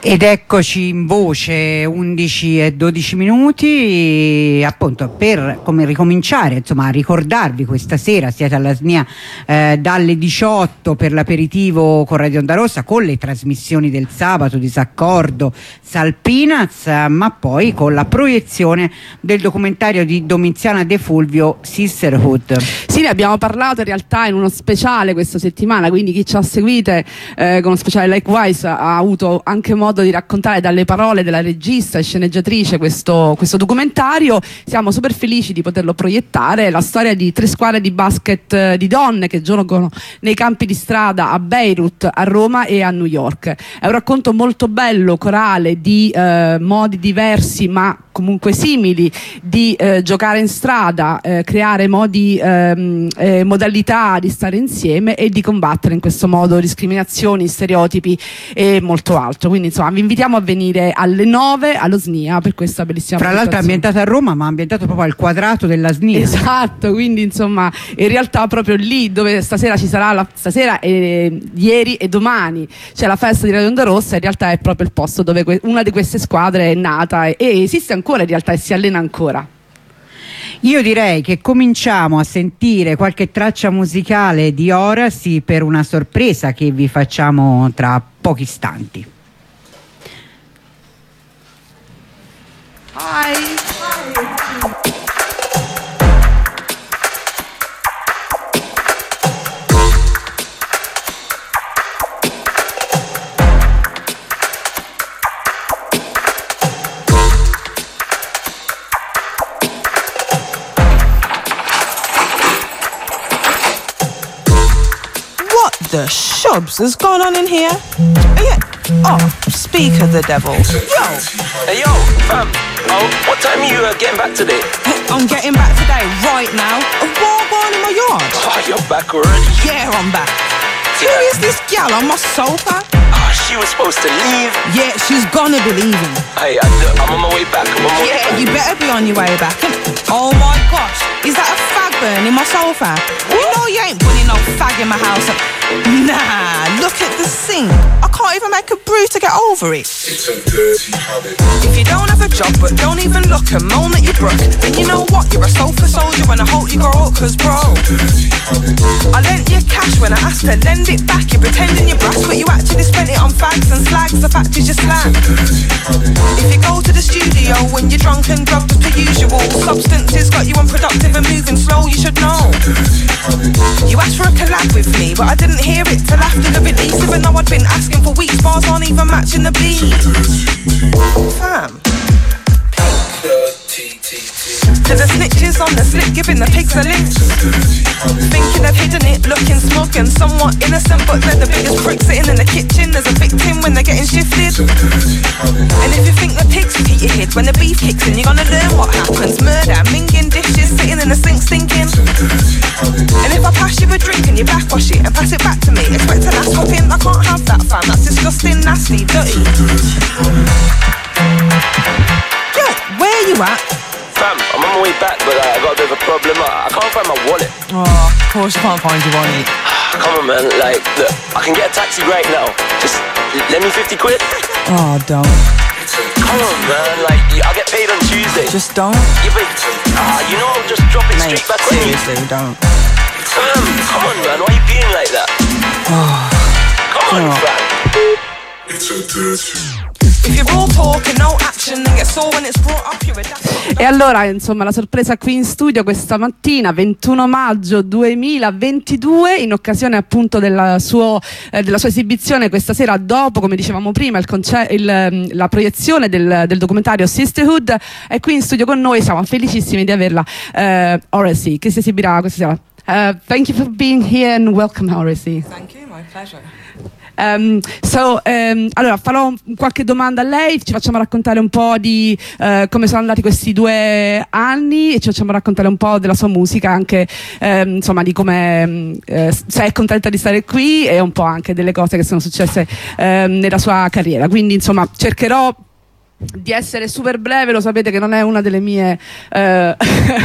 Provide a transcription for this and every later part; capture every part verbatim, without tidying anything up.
Ed eccoci in voce, undici e dodici minuti, appunto per come ricominciare insomma a ricordarvi questa sera siete alla S N I A eh, dalle diciotto per l'aperitivo con Radio Onda Rossa, con le trasmissioni del sabato, Disaccordo, Salpinaz, ma poi con la proiezione del documentario di Domiziana De Fulvio, Sisterhood. Sì, ne abbiamo parlato in realtà in uno speciale questa settimana, quindi chi ci ha seguite eh, con uno speciale Likewise ha avuto anche modo di raccontare dalle parole della regista e sceneggiatrice questo, questo documentario. Siamo super felici di poterlo proiettare. La storia di tre squadre di basket di donne che giocano nei campi di strada a Beirut, a Roma e a New York. È un racconto molto bello, corale, di eh, modi diversi ma comunque simili di eh, giocare in strada, eh, creare modi, ehm, eh, modalità di stare insieme e di combattere in questo modo discriminazioni, stereotipi e molto altro. Quindi insomma vi invitiamo a venire alle nove allo S N I A per questa bellissima Tra l'altro è ambientata a Roma, ma ambientato proprio al quadrato della S N I A. Esatto, quindi insomma in realtà proprio lì dove stasera ci sarà la, stasera e ieri e domani c'è la festa di Radio Onda Rossa, in realtà è proprio il posto dove que- una di queste squadre è nata e, e esiste ancora in realtà e si allena ancora. Io direi che cominciamo a sentire qualche traccia musicale di Horace per una sorpresa che vi facciamo tra pochi istanti. Hi. What the shubs has gone on in here? Oh, yeah. Oh, speak of the devil. Yo! Hey yo, fam, oh, what time are you uh, getting back today? I'm getting back today, right now. A war going in my yard. Oh, you're back already? Yeah, I'm back. Who is this gal on my sofa? Oh, she was supposed to leave. Yeah, she's gonna be leaving. Hey, I, I'm on my way back. I'm on my way Yeah, back. you better be on your way back. Oh my gosh, is that a fag burn in my sofa? You know you ain't putting no fag in my house. Nah, look at the sink. I can't even make a brew to get over it. It's a dirty habit. If you don't have a job but don't even look and moan that you're broke, then you know what, you're a sofa soldier and I hope you grow up, cause bro, Dirty habit. I lent you cash when I asked to lend it back. You're pretending you're brass but you actually spent it on fags and slags. The fact is you're slag. Dirty habit. If you go to the studio when you're drunk and drugged as per usual, substances got you unproductive and moving slow, you should know. Dirty habit. You asked for a collab with me, but I didn't hear it till after the release, even though I'd been asking for weeks. Bars aren't even matching the beat. Fam. Dirty, T, T. To the snitches on the slip, giving the pigs a link. Thinking they've hidden it, looking smug and somewhat innocent, but they're the biggest pricks sitting in the kitchen as a victim when they're getting shifted. And if you think the pigs will hit your head when the beef kicks in, you're gonna learn what happens. Murder, minging dishes, sitting in the sink stinking. And if I pass you a drink and you backwash it and pass it back to me, expect an ass whooping, I can't have that, fam. That's disgusting, nasty, dirty. Yo, where you at? Fam, I'm on my way back, but uh, I got a bit of a problem. I, I can't find my wallet. Oh, of course you can't find your wallet. Come on, man. Like, look, I can get a taxi right now. Just lend me fifty quid. Oh, don't. Come on, man. Like, I'll get paid on Tuesday. Just don't. Yeah, but, ah, you know, I'll just drop it Mate, straight back on you. seriously, don't. Fam, come on, man. Why are you being like that? Come on, Oh. fam. It's a dirty. If you're all talk and no action, then get sore when it's brought up, you're a daft. E allora insomma la sorpresa qui in studio questa mattina ventuno maggio duemilaventidue, in occasione appunto della, suo, eh, della sua esibizione questa sera, dopo come dicevamo prima il conce- il, la proiezione del, del documentario Sisterhood, è qui in studio con noi, siamo felicissimi di averla, eh, Horace, che si esibirà questa sera. Uh, thank you for being here and welcome, Horace. Thank you, my pleasure. Um, so, um, allora farò qualche domanda a lei, ci facciamo raccontare un po' di uh, come sono andati questi due anni e ci facciamo raccontare un po' della sua musica, anche um, insomma di come um, uh, se è contenta di stare qui e un po' anche delle cose che sono successe um, nella sua carriera. Quindi insomma cercherò di essere super breve, lo sapete che non è una delle mie eh,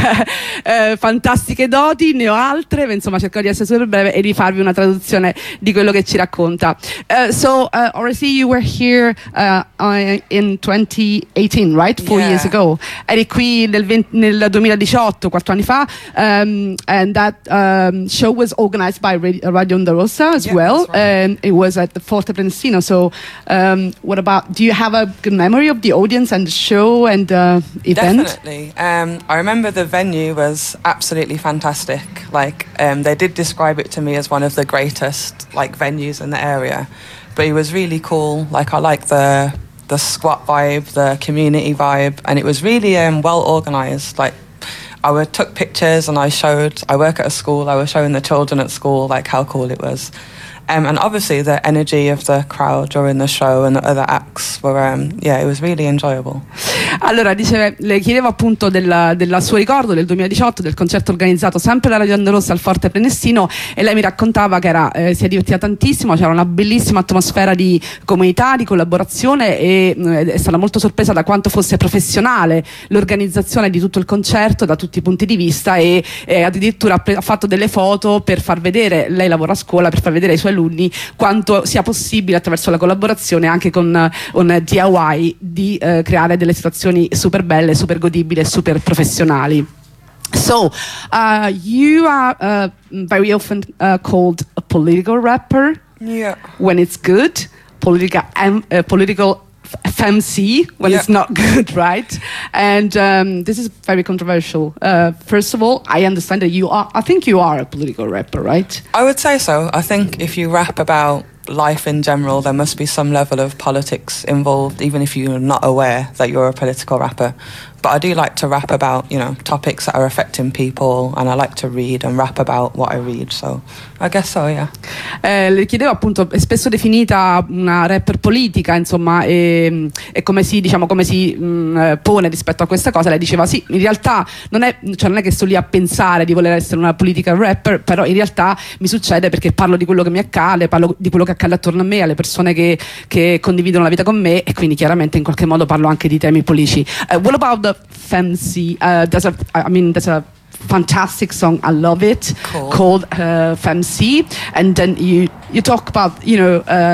eh, fantastiche doti, ne ho altre, ma insomma cercherò di essere super breve e di farvi una traduzione di quello che ci racconta. Uh, so, uh, Oresi, you were here uh, in twenty eighteen, right? Four Yeah. years ago. Eri qui nel, venti, nel duemiladiciotto, quattro anni fa, um, and that um, show was organized by Radio Onda Rossa as Yeah, well, that's right. and it was at the Forte Prenestina. So, um, what about, do you have a good memory of the audience and the show and uh, event? Definitely. Um, I remember the venue was absolutely fantastic. Like, um, they did describe it to me as one of the greatest like venues in the area, but it was really cool. Like, I like the the squat vibe, the community vibe, and it was really um, well organized. Like, I would, took pictures and I showed. I work at a school. I was showing the children at school like how cool it was. Um, and obviously the energy of the crowd during the show and the other acts were, um, yeah, it was really enjoyable. Allora, dice, le chiedevo appunto del, del suo ricordo del duemiladiciotto, del concerto organizzato sempre da Radio Onda Rossa al Forte Prenestino, e lei mi raccontava che era, eh, si è divertita tantissimo, c'era una bellissima atmosfera di comunità, di collaborazione, e eh, è stata molto sorpresa da quanto fosse professionale l'organizzazione di tutto il concerto da tutti i punti di vista, e, e addirittura ha, pre- ha fatto delle foto per far vedere, lei lavora a scuola, per far vedere ai suoi alunni quanto sia possibile attraverso la collaborazione anche con uh, un D I Y di uh, creare delle situazioni super belle, super godibili e super professionali. So, uh, you are uh, very often uh, called a political rapper. Yeah. When it's good, political um, uh, political F M C when Yeah. it's not good, right? And um, this is very controversial. Uh, first of all, I understand that you are, I think you are a political rapper, right? I would say so. I think if you rap about life in general, there must be some level of politics involved, even if you're not aware that you're a political rapper. But I do like to rap about, you know, topics that are affecting people, and I like to read and rap about what I read, so I guess so, yeah. Eh, le chiedevo appunto, è spesso definita una rapper politica, insomma, e, e come si, diciamo, come si mh, pone rispetto a questa cosa. Lei diceva sì, in realtà non è, cioè non è che sto lì a pensare di voler essere una political rapper, però in realtà mi succede perché parlo di quello che mi accade, parlo di quello che accade attorno a me, alle persone che, che condividono la vita con me, e quindi chiaramente in qualche modo parlo anche di temi politici. Uh, what about the F M C? Uh, there's a, I mean, there's a fantastic song, I love it, Cool. called uh, F M C, and then you you talk about, you know, uh,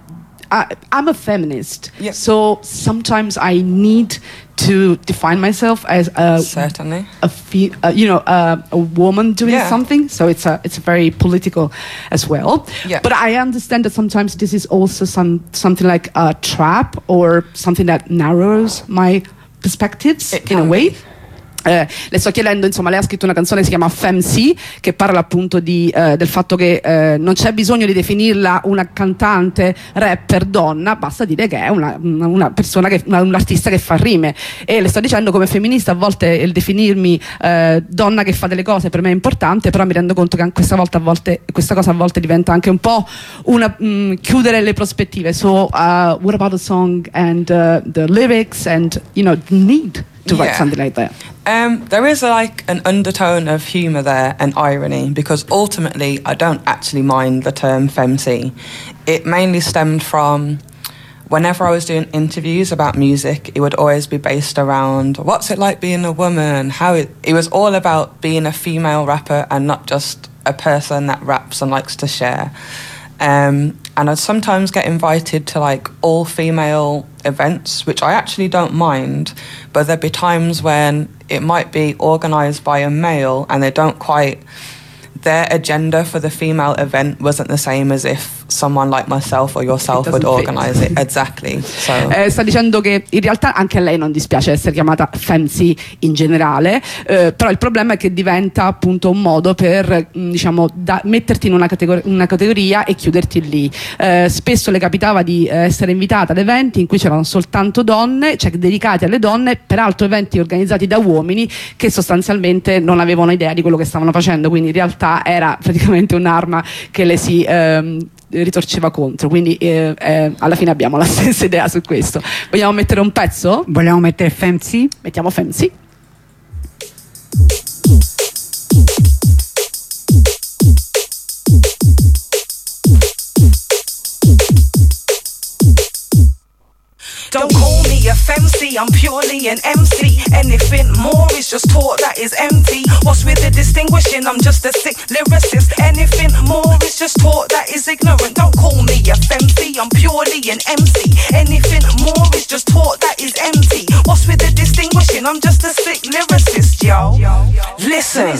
I, I'm a feminist, Yeah. so sometimes I need to define myself as a Certainly. a fe- uh, you know uh, a woman doing Yeah. something, so it's a it's very political as well. Yeah. But I understand that sometimes this is also some something like a trap or something that narrows my perspectives It in a can way. be. Eh, le sto chiedendo, insomma, lei ha scritto una canzone che si chiama F M C, che parla appunto di, eh, del fatto che eh, non c'è bisogno di definirla una cantante, rapper, donna, basta dire che è una, una, una persona, che, una, un artista che fa rime. E le sto dicendo, come femminista, a volte il definirmi eh, donna che fa delle cose per me è importante, però mi rendo conto che questa, volta, a volte, questa cosa a volte diventa anche un po' una, mh, chiudere le prospettive. So, uh, what about the song and uh, the lyrics and, you know, the need to write Yeah. something like that? Um, there is like an undertone of humour there and irony, because ultimately I don't actually mind the term femc. It mainly stemmed from whenever I was doing interviews about music, it would always be based around what's it like being a woman, how it, it was all about being a female rapper and not just a person that raps and likes to share. Um, and I'd sometimes get invited to like all female events, which I actually don't mind, but there'd be times when it might be organised by a male and they don't quite, their agenda for the female event wasn't the same as if someone like myself or yourself would doesn't fit. organise it. Exactly. So. Eh, sta dicendo che in realtà anche a lei non dispiace essere chiamata femc in generale, eh, però il problema è che diventa appunto un modo per mh, diciamo da, metterti in una, categor- una categoria e chiuderti lì. Eh, spesso le capitava di eh, essere invitata ad eventi in cui c'erano soltanto donne, cioè dedicati alle donne, peraltro eventi organizzati da uomini che sostanzialmente non avevano idea di quello che stavano facendo, quindi in realtà era praticamente un'arma che le si ehm, ritorceva contro, quindi eh, eh, alla fine abbiamo la stessa idea su questo. Vogliamo mettere un pezzo? Vogliamo mettere F M C? Mettiamo F M C. Don't call me F M C, I'm purely an M C. Anything more is just talk that is empty. What's with the distinguishing? I'm just a sick lyricist. Anything more is just talk that is ignorant. Don't call me F M C, I'm purely an M C. Anything more is just talk that is empty. What's with the distinguishing? I'm just a sick lyricist, yo. Listen,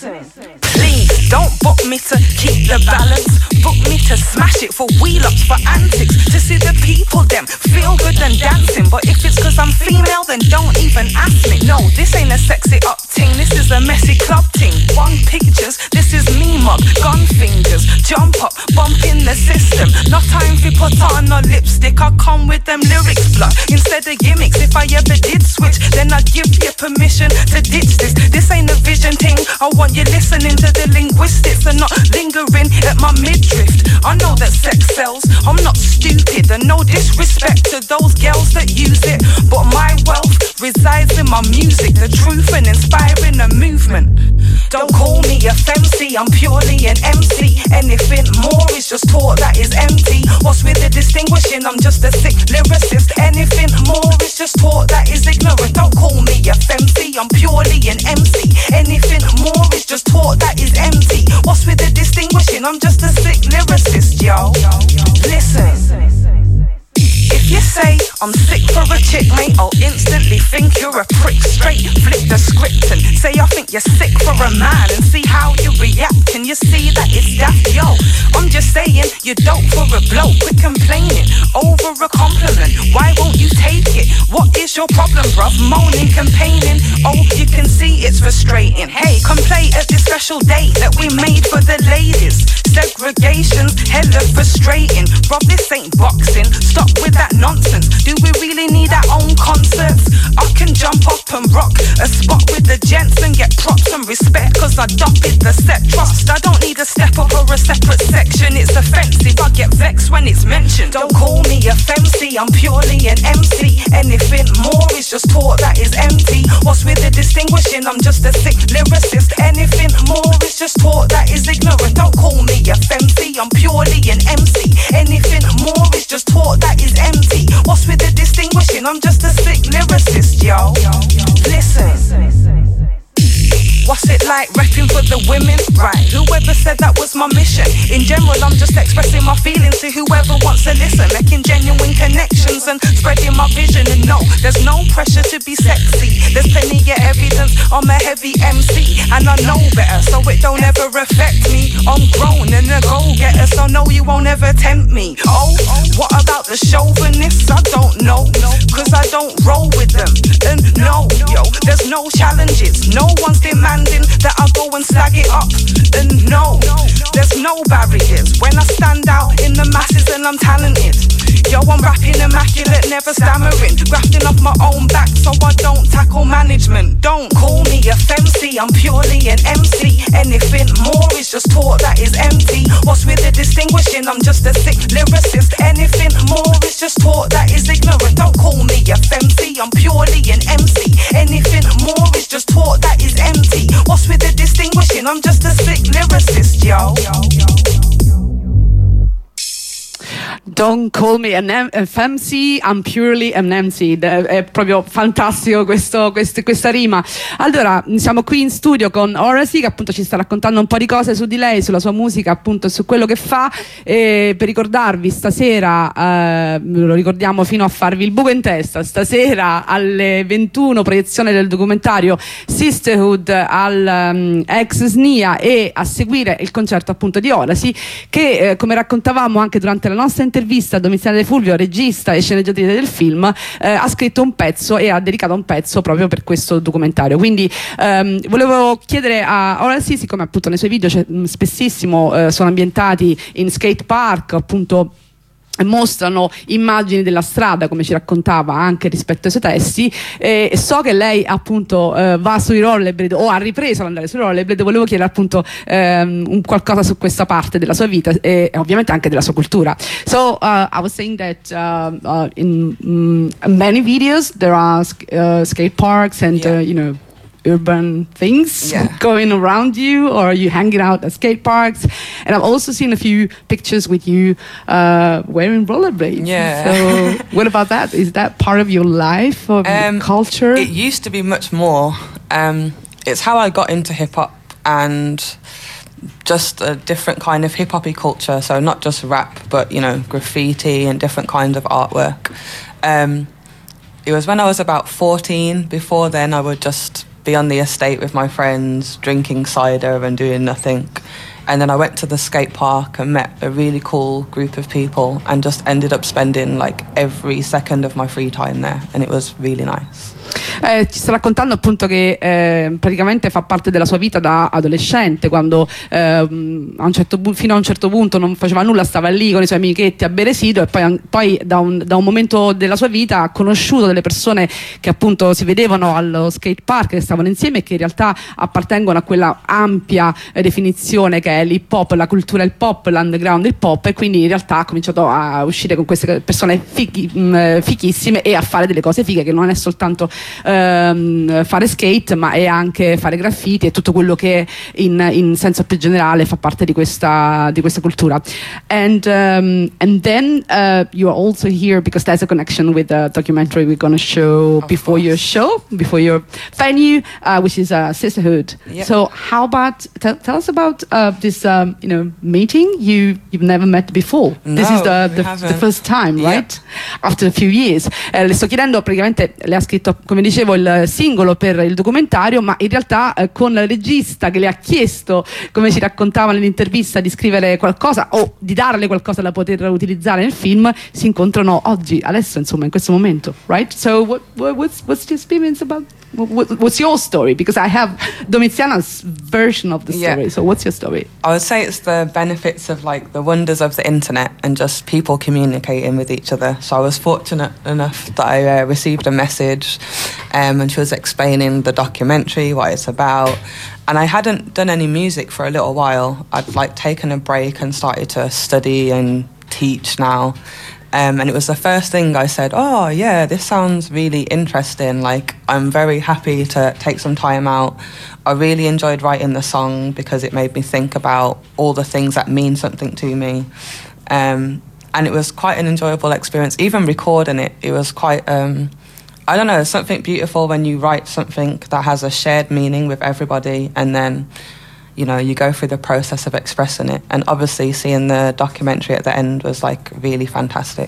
please don't book me to keep the balance. Book me to smash it for wheel-ups, for antics. To see the people them feel good and dancing. But if it's cause I'm female, then don't even ask me. No, this ain't a sexy up ting, this is a messy club ting. One pictures, this is me mug, gun fingers. Jump up, bump in the system. No time for put on no lipstick, I come with them lyrics blood. Instead of gimmicks, if I ever did switch, then I'd give you permission to ditch this. This ain't a vision thing, I want you listening to the linguistics and not lingering at my midriff. I know that sex sells, I'm not stupid, and no disrespect to those girls that use it, but my wealth resides in my music, the truth and inspiring a movement. Don't call me F M C, I'm purely an M C. Anything more is just talk that is empty. What's with the distinguishing? I'm just a sick lyricist. Anything more is just talk that is ignorant. Don't call me F M C, I'm purely an M C. Anything more is just talk that is empty. What's with the distinguishing? I'm just a sick lyricist, yo. Listen. If you say I'm sick for a chick, mate, I'll instantly think you're a prick. Straight flip the script and say I think you're sick for a man, and see how you react. Can you see that it's daft, yo? I'm just saying you're dope for a bloke. Quit complaining over a compliment. Why won't you take it? What is your problem, bruv? Moaning, campaigning. Oh, you can see it's frustrating. Hey, come play at this special date that we made for the ladies. Segregation's hella frustrating. Bruv, this ain't boxing. Stop with that nonsense. Do we really need our own concerts? I can jump up and rock a spot with the gents and get props and respect, cause I dotted the set. Trust, I don't need a step up or a separate section. It's offensive, I get vexed when it's mentioned. Don't call me F M C, I'm purely an M C. Anything more is just talk that is empty. What's with the distinguishing? I'm just a sick lyricist. Anything more is just talk that is ignorant. Don't call me F M C, I'm purely an M C. Anything more is just talk that is empty. What's with the distinguishing? I'm just a sick lyricist, yo. Listen. What's it like repping for the women? Right, whoever said that was my mission. In general, I'm just expressing my feelings to whoever wants to listen, making genuine connections and spreading my vision. And no, there's no pressure to be sexy. There's plenty of evidence I'm a heavy M C, and I know better, so it don't ever affect me. I'm grown and a go-getter, so no, you won't ever tempt me. Oh, what about the chauvinists? I don't know, cause I don't roll with them. And no, yo, there's no challenges. No one's demanding that I go and slag it up. And no, there's no barriers when I stand out in the masses and I'm talented. Yo, I'm rapping immaculate, never stammering, grafting off my own back so I don't tackle management. Don't call me F M C, I'm purely an M C. Anything more is just talk that is empty. What's with the distinguishing? I'm just a sick lyricist. Anything more is just talk that is ignorant. Don't call me F M C, I'm purely an M C. Anything more is just talk that is empty. What's with the distinguishing? I'm just a sick lyricist, yo. Don't call me an F M C, I'm purely an M C. È proprio fantastico questo, questo, questa rima. Allora, siamo qui in studio con Oracy, che appunto ci sta raccontando un po' di cose su di lei, sulla sua musica, appunto su quello che fa. E per ricordarvi, stasera, eh, lo ricordiamo fino a farvi il buco in testa, stasera alle ventuno proiezione del documentario Sisterhood al um, ex S N I A, e a seguire il concerto appunto di Oracy, che eh, come raccontavamo anche durante la nostra intervista, Domiziana De Fulvio, regista e sceneggiatrice del film, eh, ha scritto un pezzo e ha dedicato un pezzo proprio per questo documentario. Quindi ehm, volevo chiedere a Oracy, siccome appunto nei suoi video c'è, mh, spessissimo eh, sono ambientati in skate park, appunto mostrano immagini della strada, come ci raccontava anche rispetto ai suoi testi, e so che lei appunto eh, va sui rollerblade o ha ripreso ad andare sui rollerblade. Volevo chiedere appunto ehm, un qualcosa su questa parte della sua vita e, e ovviamente anche della sua cultura. So uh, I was saying that uh, uh, in um, many videos there are uh, skate parks and Yeah. uh, you know urban things Yeah. going around you, or are you hanging out at skate parks? And I've also seen a few pictures with you uh, wearing rollerblades. Yeah. So what about that? Is that part of your life or Um, culture? It used to be much more. Um, it's how I got into hip hop and just a different kind of hip hoppy culture. So not just rap, but you know, graffiti and different kinds of artwork. Um, it was when I was about fourteen. Before then, I would just be on the estate with my friends, drinking cider and doing nothing. And then I went to the skate park and met a really cool group of people and just ended up spending like every second of my free time there, and it was really nice. Eh, ci sta raccontando appunto che eh, praticamente fa parte della sua vita da adolescente, quando ehm, a un certo bu- fino a un certo punto non faceva nulla, stava lì con i suoi amichetti a bere sido, e poi, poi da, un, da un momento della sua vita ha conosciuto delle persone che appunto si vedevano allo skate park, che stavano insieme e che in realtà appartengono a quella ampia eh, definizione che è l'hip hop, la cultura hip hop, l'underground hip hop, e quindi in realtà ha cominciato a uscire con queste persone fighi, mh, fighissime e a fare delle cose fighe, che non è soltanto ehm, fare skate, ma è anche fare graffiti e tutto quello che in, in senso più generale fa parte di questa, di questa cultura. And um, and then uh, you are also here because there's a connection with the documentary we're going to show Of before course. your show, before your venue, uh, which is uh, Sisterhood. Yeah. So how about tell, tell us about uh, this um, you know meeting you you've never met before. This is No, the we the, the haven't. first time, Yeah. right? After a few years. Eh, le sto chiedendo, praticamente le ha scritto, come dicevo, il singolo per il documentario, ma in realtà eh, con la regista che le ha chiesto, come ci raccontava nell'intervista, di scrivere qualcosa o di darle qualcosa da poter utilizzare nel film, si incontrano oggi, adesso, insomma, in questo momento, right? So what, what what's what's the experience about? What, what's your story? Because I have Domiziana's version of the Yeah. story. So what's your story? I would say it's the benefits of like the wonders of the internet and just people communicating with each other. So I was fortunate enough that I uh, received a message um, and she was explaining the documentary, what it's about. And I hadn't done any music for a little while. I'd like taken a break and started to study and teach now. Um, and it was the first thing I said, oh yeah, this sounds really interesting. Like, I'm very happy to take some time out. I really enjoyed writing the song because it made me think about all the things that mean something to me. Um, and it was quite an enjoyable experience. Even recording it, it was quite, um, I don't know, something beautiful when you write something that has a shared meaning with everybody, and then you know, you go through the process of expressing it. And obviously seeing the documentary at the end was like really fantastic.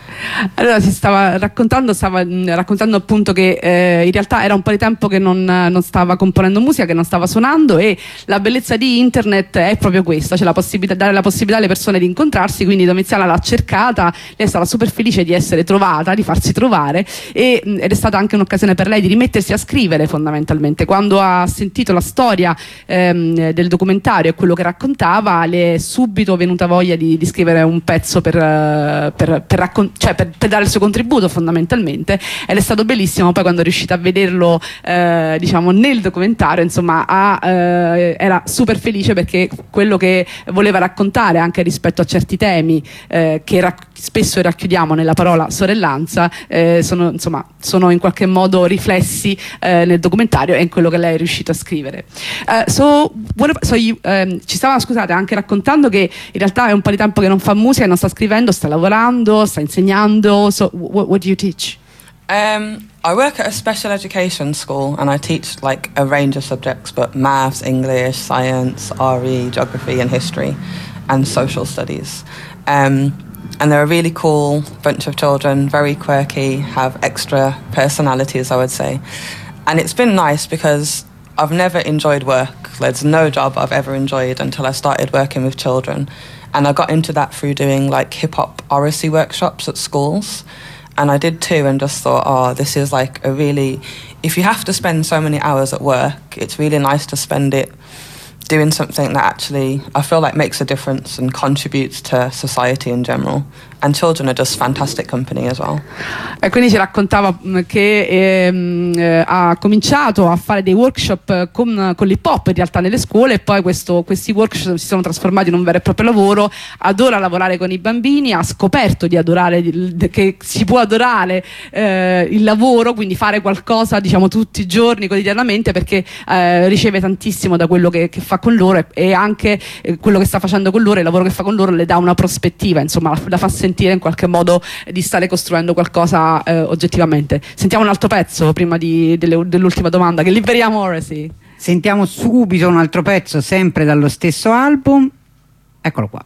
Allora si stava raccontando, stava mh, raccontando appunto che eh, in realtà era un po' di tempo che non, non stava componendo musica, che non stava suonando, e la bellezza di internet è proprio questa, cioè la possibilità, dare la possibilità alle persone di incontrarsi. Quindi Domiziana l'ha cercata, lei è stata super felice di essere trovata, di farsi trovare, e, mh, ed è stata anche un'occasione per lei di rimettersi a scrivere fondamentalmente. Quando ha sentito la storia ehm, del documentario e quello che raccontava, le è subito venuta voglia di, di scrivere un pezzo per, uh, per, per raccontare, cioè per, per dare il suo contributo fondamentalmente, ed è stato bellissimo poi quando è riuscita a vederlo eh, diciamo nel documentario, insomma ha, eh, era super felice perché quello che voleva raccontare anche rispetto a certi temi eh, che rac- spesso racchiudiamo nella parola sorellanza eh, sono, insomma, sono in qualche modo riflessi eh, nel documentario e in quello che lei è riuscito a scrivere. Uh, so, what about, so you, um, ci stava, scusate, anche raccontando che in realtà è un po' di tempo che non fa musica, non sta scrivendo, sta lavorando, sta insegnando. So what, what do you teach? Um, I work at a special education school and I teach like a range of subjects, but maths, English, science, R E, geography and history and social studies. Um, and they're a really cool bunch of children, very quirky, have extra personalities, I would say. And it's been nice because I've never enjoyed work. There's no job I've ever enjoyed until I started working with children. And I got into that through doing like hip-hop oracy workshops at schools. And I did two and just thought, oh, this is like a really, if you have to spend so many hours at work, it's really nice to spend it doing something that actually I feel like makes a difference and contributes to society in general. And children are just fantastic company as well. E quindi ci raccontava che ehm, eh, ha cominciato a fare dei workshop con, con l'hip hop in realtà nelle scuole, e poi questo, questi workshop si sono trasformati in un vero e proprio lavoro. Adora lavorare con i bambini, ha scoperto di adorare, che si può adorare eh, il lavoro, quindi fare qualcosa diciamo tutti i giorni, quotidianamente, perché eh, riceve tantissimo da quello che, che fa con loro, e, e anche eh, quello che sta facendo con loro, il lavoro che fa con loro le dà una prospettiva, insomma la, la fa sentire in qualche modo di stare costruendo qualcosa eh, oggettivamente. Sentiamo un altro pezzo prima di, delle, dell'ultima domanda che liberiamo Morrissey. Sentiamo subito un altro pezzo sempre dallo stesso album, eccolo qua.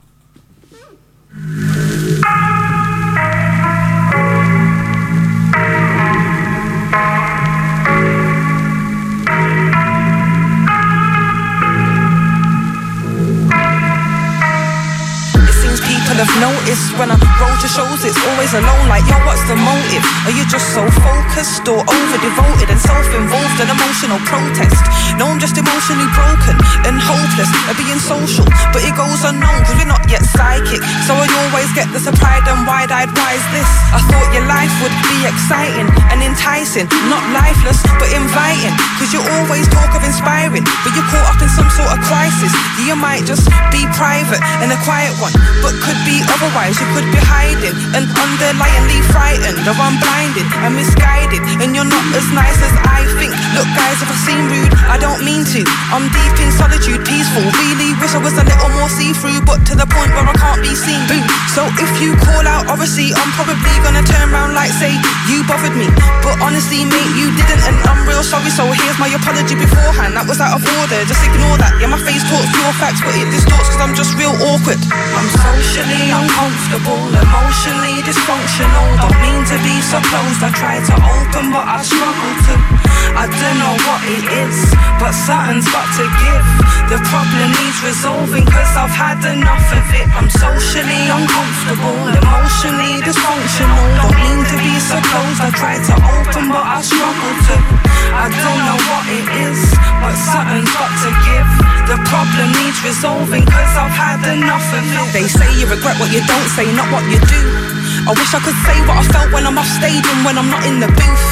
Have noticed when I roll to shows, it's always alone. Like, yo, what's the motive? Are you just so focused or over devoted and self-involved in emotional protest? No, I'm just emotionally broken and hopeless at being social, but it goes unknown because we're not yet psychic. So I always get the surprise and wide-eyed, why is this? I thought your life would be exciting and enticing, not lifeless but inviting, because you always talk of inspiring, but you're caught up in some sort of crisis. You might just be private and a quiet one, but could be otherwise. You could be hiding and underlyingly frightened, or I'm blinded and misguided, and you're not as nice as I think. Look guys, if I seem rude, I don't mean to. I'm deep in solitude, peaceful. Really wish I was a little more see-through, but to the point where I can't be seen. Boo. So if you call out obviously, I'm probably gonna turn around like say you bothered me, but honestly mate, you didn't, and I'm real sorry. So here's my apology beforehand. That was out of order, just ignore that. Yeah, my face talks pure facts, but it distorts because I'm just real awkward. I'm socially uncomfortable, emotionally dysfunctional. Don't mean to be so closed, I try to open but I struggle to. I don't know what it is, but something's got to give. The problem needs resolving cause I've had enough of it. I'm socially uncomfortable, emotionally dysfunctional. Don't mean to be so closed, I try to open but I struggle to. I don't know what it is, but something's got to give. The problem needs resolving cause I've had enough of it. They say you regret what you don't say, not what you do. I wish I could say what I felt when I'm off stage and when I'm not in the booth.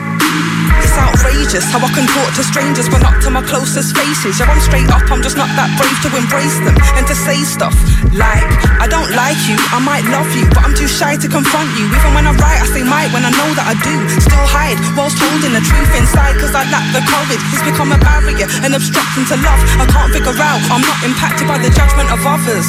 It's outrageous how I can talk to strangers but not to my closest faces. Yeah, I'm straight up, I'm just not that brave to embrace them and to say stuff like, I don't like you, I might love you, but I'm too shy to confront you. Even when I write, I say might when I know that I do. Still hide whilst holding the truth inside cause I lack the courage. It's become a barrier, an obstruction to love. I can't figure out, I'm not impacted by the judgment of others.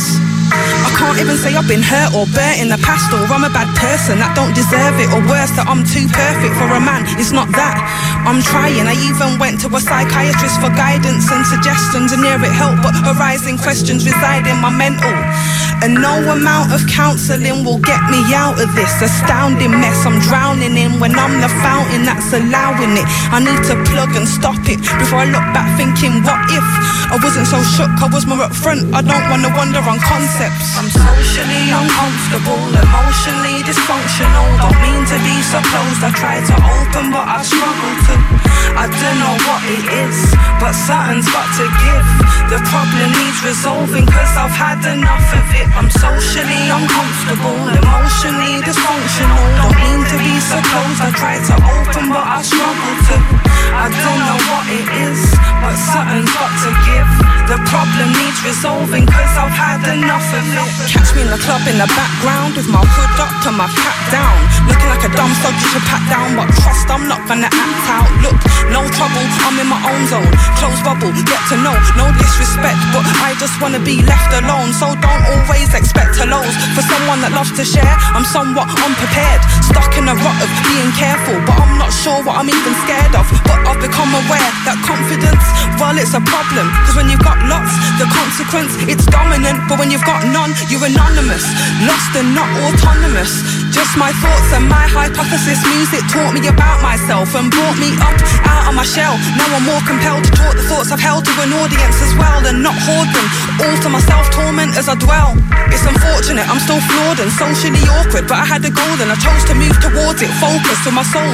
I can't even say I've been hurt or burnt in the past, or I'm a bad person that don't deserve it, or worse, that I'm too perfect for a man. It's not that, I'm trying. I even went to a psychiatrist for guidance and suggestions, and yeah, it helped, but arising questions reside in my mental. And no amount of counselling will get me out of this astounding mess I'm drowning in when I'm the fountain that's allowing it. I need to plug and stop it before I look back thinking, what if I wasn't so shook, I was more upfront. I don't want to wander on concepts. I'm socially uncomfortable, emotionally dysfunctional. Don't mean to be so closed, I try to open but I struggle to. I don't know what it is, but something's got to give. The problem needs resolving cause I've had enough of it. I'm socially uncomfortable, emotionally dysfunctional. Don't mean to be so closed, I try to open but I struggle to. I don't know what it is, but something's got to give. The problem needs resolving cause I've had enough of it. Catch me in the club in the background with my hood up and my cap down, looking like a dumb thug you should pat down, but trust I'm not gonna act out. Look, no trouble, I'm in my own zone. Close bubble, get to know, no disrespect, but I just wanna be left alone. So don't always expect hellos for someone that loves to share. I'm somewhat unprepared, stuck in a rut of being careful, but I'm not sure what I'm even scared of. But I've become aware that confidence, well, it's a problem, cause when you've got lots, the consequence, it's dominant. But when you've got none, you're anonymous, lost and not autonomous. Just my thoughts and my hypothesis. Music taught me about myself and brought me up out of my shell. Now I'm more compelled to talk the thoughts I've held to an audience as well, and not hoard them all to myself, torment as I dwell. It's unfortunate, I'm still flawed and socially awkward, but I had a goal and I chose to move towards it. Focus on my soul, foot in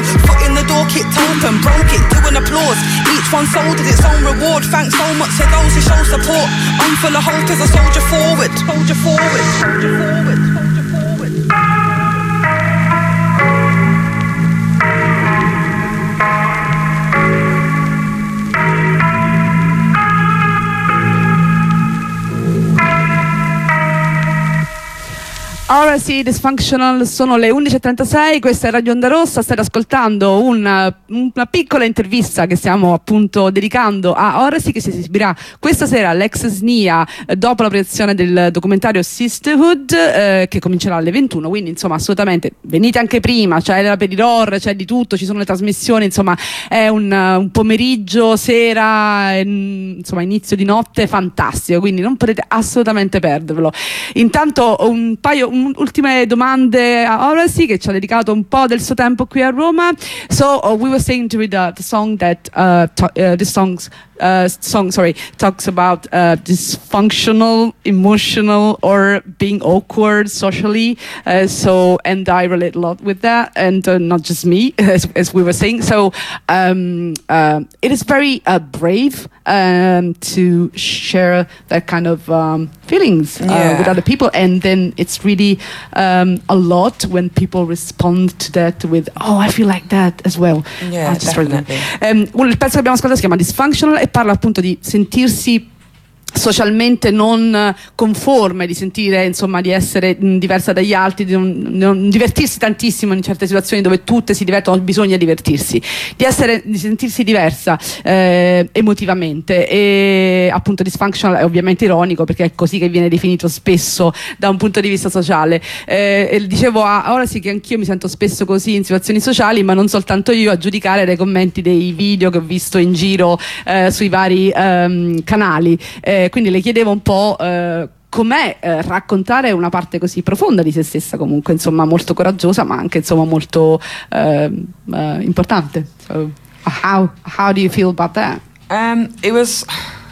when the door kicked open, broke it, do an applause. Each one sold at its own reward. Thanks so much to those who show support. I'm full of hope as a soldier forward. Soldier forward. Soldier forward. Soldier forward. Ora sì, Dysfunctional, sono le undici e trentasei, questa è Radio Onda Rossa, state ascoltando una, una piccola intervista che stiamo appunto dedicando a Orasi, che si esibirà questa sera all'Ex S N I A dopo la proiezione del documentario Sisterhood, eh, che comincerà alle ventuno, quindi insomma assolutamente venite anche prima, c'è la Periror, c'è di tutto, ci sono le trasmissioni, insomma è un, un pomeriggio, sera, insomma inizio di notte fantastico, quindi non potete assolutamente perdervelo. Intanto un paio un ultime domande a Orasi, che ci ha dedicato un po' del suo tempo qui a Roma. So uh, we were saying to read the, the song that uh, to, uh, this song's uh, song sorry talks about uh, dysfunctional, emotional, or being awkward socially. Uh, so and I relate a lot with that, and uh, not just me, as, as we were saying. So um, uh, it is very uh, brave um, to share that kind of um, feelings uh, Yeah. with other people, and then it's really um, a lot when people respond to that with "Oh, I feel like that as well." Yeah, I just really- definitely. Um, il pezzo che abbiamo ascoltato si chiama Dysfunctional e parla appunto di sentirsi socialmente non conforme, di sentire insomma di essere mh, diversa dagli altri, di non, non divertirsi tantissimo in certe situazioni dove tutte si divertono, bisogna divertirsi, di essere di sentirsi diversa eh, emotivamente, e appunto dysfunctional è ovviamente ironico perché è così che viene definito spesso da un punto di vista sociale. Eh, e dicevo a ora sì che anch'io mi sento spesso così in situazioni sociali, ma non soltanto io, a giudicare dai commenti dei video che ho visto in giro eh, sui vari ehm, canali. Eh, quindi le chiedevo un po' eh, com'è eh, raccontare una parte così profonda di se stessa, comunque insomma molto coraggiosa, ma anche insomma molto eh, eh, importante. So, how, how do you feel about that? Um, it was.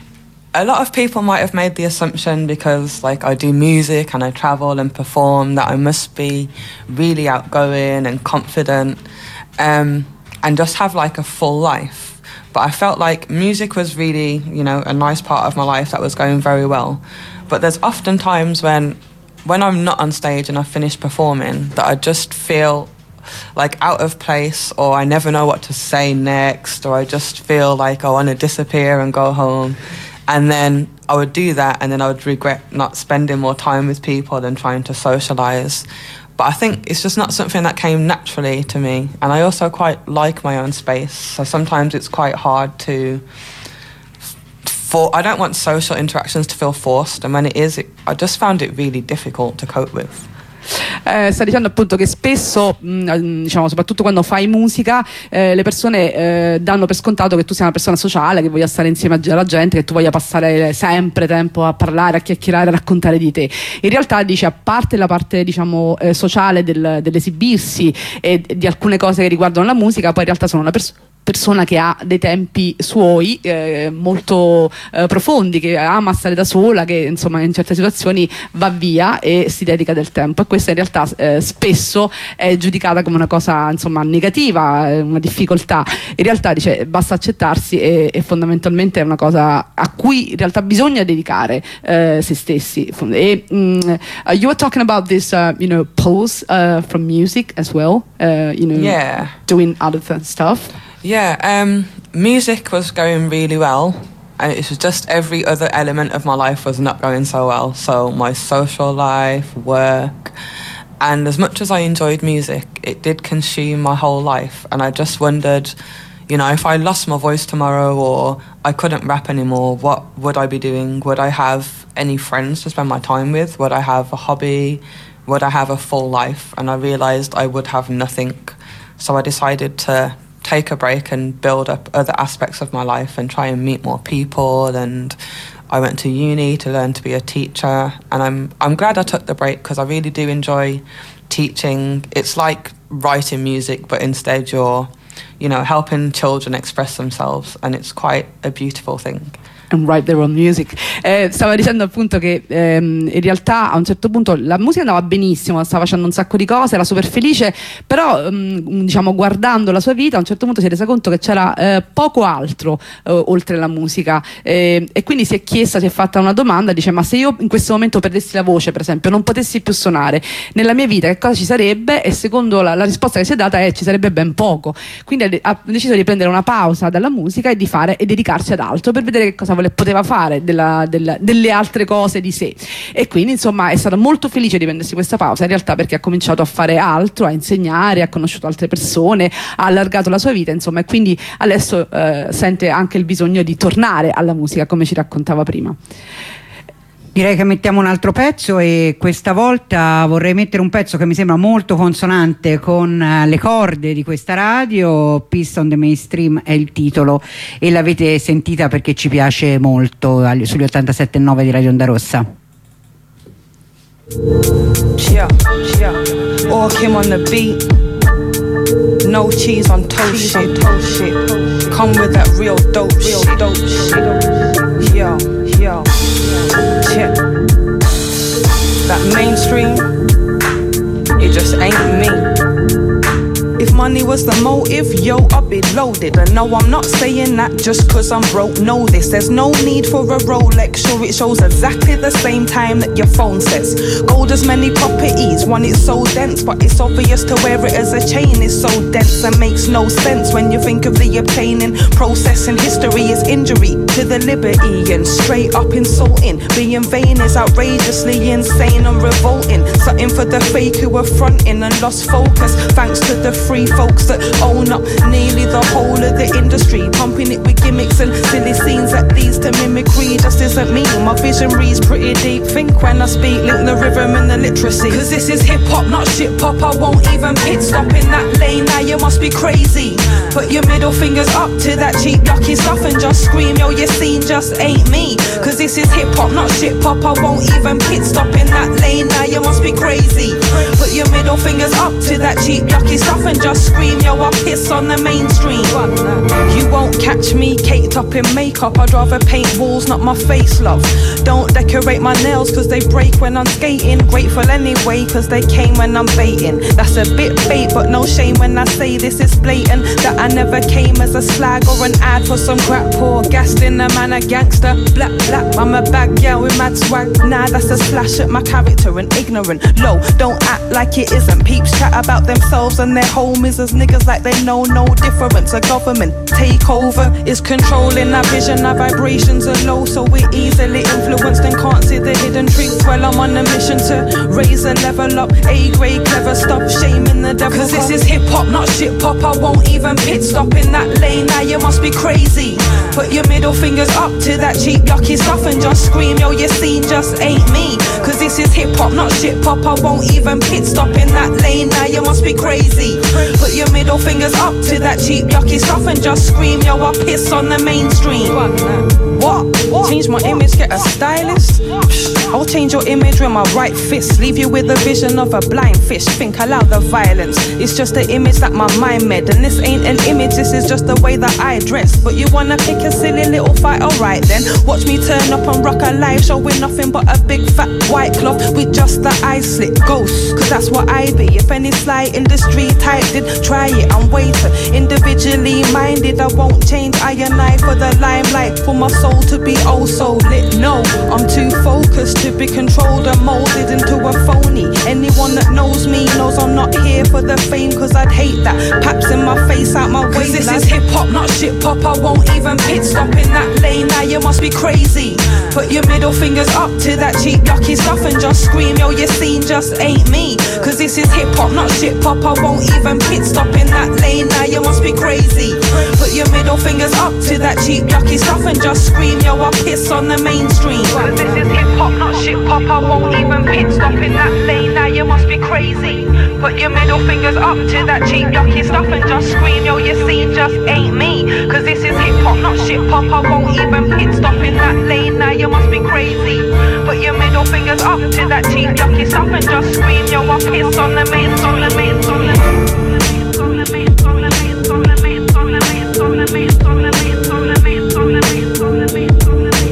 A lot of people might have made the assumption, because like I do music and I travel and perform, that I must be really outgoing and confident, um, and just have like a full life. But I felt like music was really, you know, a nice part of my life that was going very well. But there's often times when, when I'm not on stage and I've finished performing, that I just feel like out of place, or I never know what to say next, or I just feel like I want to disappear and go home. And then I would do that, and then I would regret not spending more time with people and trying to socialise. But I think it's just not something that came naturally to me. And I also quite like my own space. So sometimes it's quite hard to... For, I don't want social interactions to feel forced. And when it is, it, I just found it really difficult to cope with. Eh, sta dicendo appunto che spesso mh, diciamo soprattutto quando fai musica eh, le persone eh, danno per scontato che tu sia una persona sociale, che voglia stare insieme alla gente, che tu voglia passare sempre tempo a parlare, a chiacchierare, a raccontare di te. In realtà dice, a parte la parte diciamo eh, sociale del, dell'esibirsi e di alcune cose che riguardano la musica, poi in realtà sono una persona persona che ha dei tempi suoi eh, molto eh, profondi, che ama stare da sola, che insomma in certe situazioni va via e si dedica del tempo, e questa in realtà eh, spesso è giudicata come una cosa insomma negativa, una difficoltà. In realtà dice basta accettarsi, e, e fondamentalmente è una cosa a cui in realtà bisogna dedicare eh, se stessi. E, mm, uh, you were talking about this uh, you know pose uh, from music as well, uh, you know Yeah. doing other th- stuff. Yeah, um, music was going really well, and it was just every other element of my life was not going so well. So my social life, work, and as much as I enjoyed music, it did consume my whole life. And I just wondered, you know, if I lost my voice tomorrow, or I couldn't rap anymore, what would I be doing? Would I have any friends to spend my time with? Would I have a hobby? Would I have a full life? And I realised I would have nothing. So I decided to take a break and build up other aspects of my life and try and meet more people. And I went to uni to learn to be a teacher, and I'm I'm glad I took the break, because I really do enjoy teaching. It's like writing music, but instead you're, you know, helping children express themselves, and it's quite a beautiful thing. and write their own music. Eh, stava dicendo appunto che ehm, in realtà a un certo punto la musica andava benissimo, stava facendo un sacco di cose, era super felice, però ehm, diciamo guardando la sua vita a un certo punto si è resa conto che c'era eh, poco altro eh, oltre la musica, eh, e quindi si è chiesta, si è fatta una domanda, dice: ma se io in questo momento perdessi la voce, per esempio, non potessi più suonare, nella mia vita che cosa ci sarebbe? E secondo la, la risposta che si è data è: ci sarebbe ben poco. Quindi ha, ha deciso di prendere una pausa dalla musica e di fare e dedicarsi ad altro per vedere che cosa vole, poteva fare della, della, delle altre cose di sé. E quindi insomma è stata molto felice di prendersi questa pausa, in realtà, perché ha cominciato a fare altro, a insegnare, ha conosciuto altre persone, ha allargato la sua vita, insomma, e quindi adesso eh, sente anche il bisogno di tornare alla musica, come ci raccontava prima. Direi che mettiamo un altro pezzo, e questa volta vorrei mettere un pezzo che mi sembra molto consonante con le corde di questa radio. Peace on the Mainstream è il titolo, e l'avete sentita perché ci piace molto sugli ottantasette e nove di Radio Onda Rossa. Yeah, yeah. Or Kim on the beat. No cheese on toast shit. shit. Come with that real dope, real dope shit. Yo, yo. Yeah. That mainstream, it just ain't me. If money was the motive, yo, I'd be loaded. And no, I'm not saying that just cause I'm broke. Know this, there's no need for a Rolex. Sure, it shows exactly the same time that your phone says. Gold has many properties, one it's so dense, but it's obvious to wear it as a chain is so dense and makes no sense when you think of the obtaining process. And history is injury to the liberty and straight up insulting. Being vain is outrageously insane and revolting. Something for the fake who are fronting and lost focus, thanks to the free folks that own up nearly the whole of the industry, pumping it with gimmicks and silly scenes that leads to mimicry. Just isn't me, my vision reads pretty deep. Think when I speak, link the rhythm and the literacy. Cause this is hip hop, not shit pop. I won't even pit stop in that lane. Now you must be crazy. Put your middle fingers up to that cheap yucky stuff and just scream, yo, your scene just ain't me. Cause this is hip hop, not shit pop. I won't even pit stop in that lane. Now you must be crazy. Put your middle fingers up to that cheap yucky stuff and just scream, yo, I piss on the mainstream. You won't catch me caked up in makeup. I'd rather paint walls, not my face, love. Don't decorate my nails cause they break when I'm skating. Grateful anyway cause they came when I'm baiting. That's a bit bait but no shame when I say this is blatant, that I never came as a slag or an ad for some crap. Poor gassed in a man, a gangster. Black, black, I'm a bad girl with mad swag. Nah, that's a slash at my character and ignorant. Low, don't act like it isn't. Peeps chat about themselves and their homies as niggas like they know no difference. A government takeover is controlling our vision. Our vibrations are low, so we're easily influenced and can't see the hidden truth. Well, I'm on a mission to raise a level up. A-grade, clever, stop shaming the devil. Cause this is hip-hop, not shit-pop. I won't even pit stop in that lane. Now you must be crazy. Put your middle fingers up to that cheap yucky stuff and just scream, yo, your scene just ain't me. Cause this is hip-hop, not shit-pop. I won't even pit stop in that lane. Now you must be crazy. Put your middle fingers up to that cheap yucky stuff and just scream, yo, I piss on the mainstream. What? What? Change my image, get a stylist? I'll change your image with my right fist. Leave you with a vision of a blind fish. Think aloud the violence. It's just the image that my mind made. And this ain't an image, this is just the way that I dress. But you wanna pick a silly little fight, alright then. Watch me turn up and rock a live show with nothing but a big fat white cloth with just the eye slit. Ghost, cause that's what I be. If any sly industry type did try it, I'm waiting. Individually minded, I won't change. I and I for the limelight, for my soul to be oh so lit. No, I'm too focused to be controlled and molded into a phony. Anyone that knows me knows I'm not here for the fame, cause I'd hate that. Paps in my face, out my way. Cause this is hip hop, not shit pop. I won't even pit stop in that lane. Now you must be crazy. Put your middle fingers up to that cheap yucky stuff and just scream, yo, your scene just ain't me. Cause this is hip hop, not shit pop. I won't even pit stop in that lane. Now you must be crazy. Put your middle fingers up to that cheap yucky stuff and just scream, yo, I piss on the mainstream. Cause this is hip hop, not shit pop. I won't even pit stop in that lane. Now you must be crazy. Put your middle fingers up to that cheap yucky stuff and just scream, yo, your scene just ain't me. Cause this is hip hop, not shit pop. I won't even pit stop in that lane. Now you must be crazy. Put your middle fingers up to that cheap yucky stuff and just scream, yo, I piss on the main, on the main, on the main. On the main, on the main, on the main, on the main, on the main, on the main, on the main, on the main, on the main.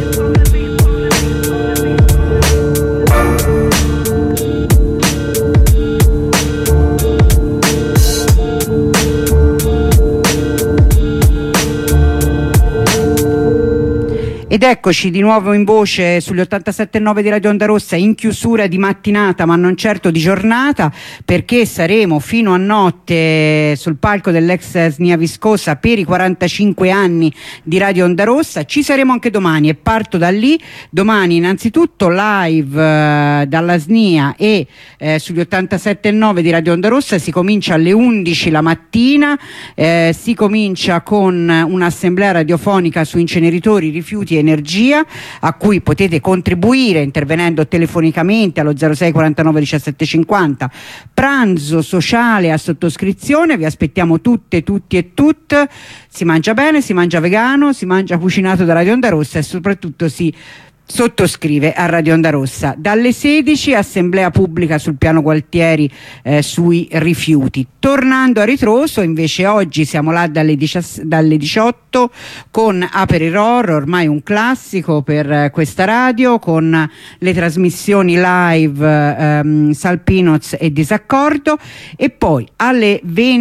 Ed eccoci di nuovo in voce sugli ottantasette virgola nove di Radio Onda Rossa, in chiusura di mattinata ma non certo di giornata, perché saremo fino a notte sul palco dell'ex S N I A Viscosa per i quarantacinque anni di Radio Onda Rossa. Ci saremo anche domani e parto da lì. Domani innanzitutto live eh, dalla S N I A e eh, sugli ottantasette virgola nove di Radio Onda Rossa. Si comincia alle undici la mattina, eh, si comincia con un'assemblea radiofonica su inceneritori, rifiuti e energia, a cui potete contribuire intervenendo telefonicamente allo zero sei quarantanove diciassette cinquanta. Pranzo sociale a sottoscrizione, vi aspettiamo tutte, tutti e tutte. Si mangia bene, si mangia vegano, si mangia cucinato da Radio Onda Rossa e soprattutto si sottoscrive a Radio Onda Rossa. Dalle sedici assemblea pubblica sul piano Gualtieri eh, sui rifiuti. Tornando a ritroso, invece, oggi siamo là dalle, dalle diciotto con Aperiror, ormai un classico per eh, questa radio, con le trasmissioni live ehm, Salpinoz e Disaccordo, e poi alle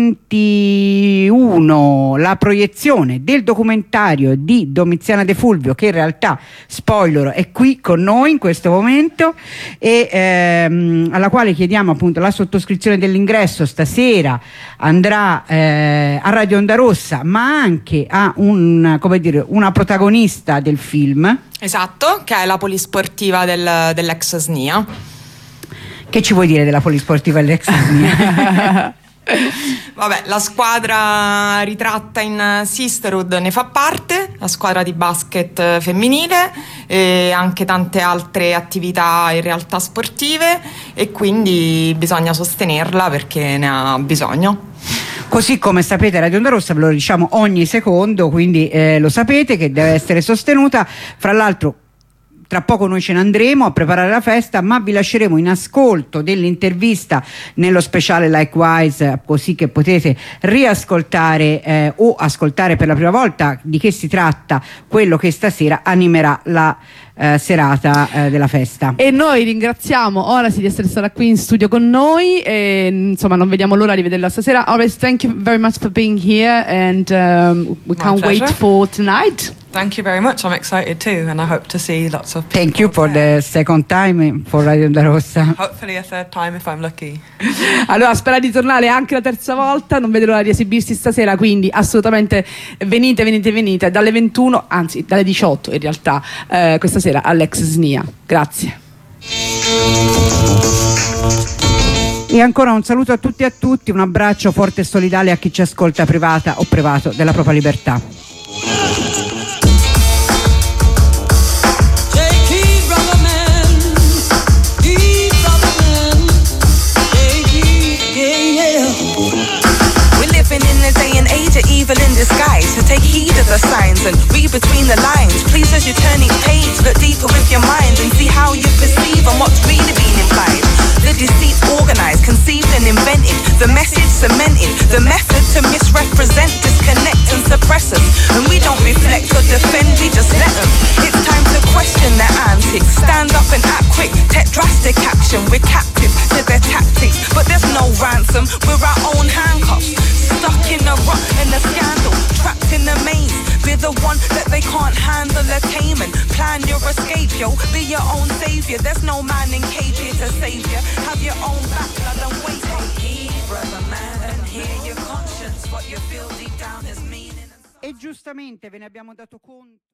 ventuno la proiezione del documentario di Domiziana De Fulvio, che in realtà, spoiler, è qui con noi in questo momento, e ehm, alla quale chiediamo appunto la sottoscrizione dell'ingresso. Stasera andrà eh, a Radio Onda Rossa, ma anche a un, come dire, una protagonista del film. Esatto, che è la polisportiva del, dell'ex S N I A. Che ci vuoi dire della polisportiva dell'ex S N I A? Vabbè, la squadra ritratta in Sisterhood ne fa parte, la squadra di basket femminile, e anche tante altre attività in realtà sportive, e quindi bisogna sostenerla perché ne ha bisogno. Così come sapete, Radio Onda Rossa ve lo diciamo ogni secondo, quindi eh, lo sapete che deve essere sostenuta. Fra l'altro, tra poco noi ce ne andremo a preparare la festa, ma vi lasceremo in ascolto dell'intervista nello speciale Likewise, così che potete riascoltare eh, o ascoltare per la prima volta di che si tratta quello che stasera animerà la eh, serata eh, della festa. E noi ringraziamo Orasi di essere stata qui in studio con noi, e insomma non vediamo l'ora di vederla stasera. Orasi, thank you very much for being here, and um, we My can't pleasure. wait for tonight. Thank you very much. I'm excited too, and I hope to see lots of people. Thank you for there. the second time for Radio Onda Rossa. Hopefully a third time if I'm lucky. Allora spera di tornare anche la terza volta, non vede l'ora di esibirsi stasera, quindi assolutamente venite, venite, venite dalle ventuno, anzi dalle diciotto in realtà, eh, questa sera all'ex S N I A. Grazie. E ancora un saluto a tutti e a tutti, un abbraccio forte e solidale a chi ci ascolta privata o privato della propria libertà. Evil in disguise, so take heed of the signs and read between the lines. Please, as you turn each page, look deeper with your mind and see how you perceive and what's really being implied. The deceit organized, conceived and invented, the message cemented, the method to misrepresent, disconnect and suppress us. And we don't reflect or defend, we just let them. It's time to question their antics, stand up and act quick, take drastic action. We're captive to their tactics, but there's no ransom, we're our own handcuffs. Stuck in a rut and a scandal, trapped in a maze. Be the one that they can't handle attainment. Plan your escape, yo, be your own savior. There's no man in cage here to save you. Have your own backlog and wait. Take heed, brother man, and hear your conscience. What you feel deep down is meaning. E giustamente ve ne abbiamo dato conto.